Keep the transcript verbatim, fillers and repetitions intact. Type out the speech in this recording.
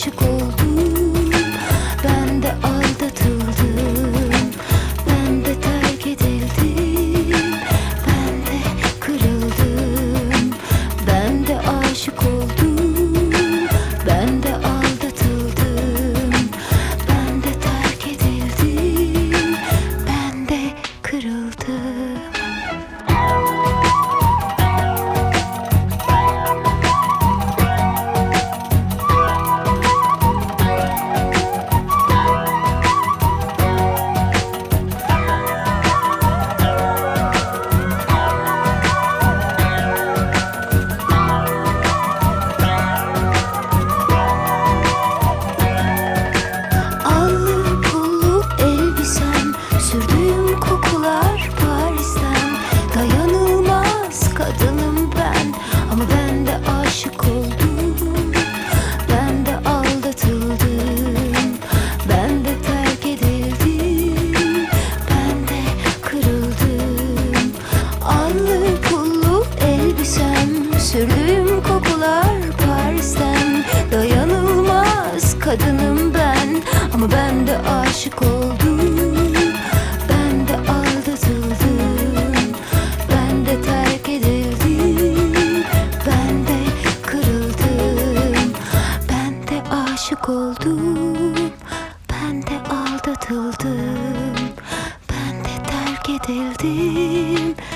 aşık oldum, ben de aldatıldım, ben de terk edildim, ben de kırıldım, ben de aşık oldum, ben de aldatıldım, ben de terk edildim, ben de kırıldım. Sürdüğüm kokular Paris'ten, dayanılmaz kadınım ben, ama ben de aşık oldum, ben de aldatıldım, ben de terk edildim, ben de kırıldım. Allı pullu elbisem, sürdüğüm kokular Paris'ten, dayanılmaz kadınım ben, ama ben de aşık oldum, ben de aldatıldım, ben de terk edildim, ben de kırıldım. Ben de aşık oldum, ben de aldatıldım, ben de terk edildim,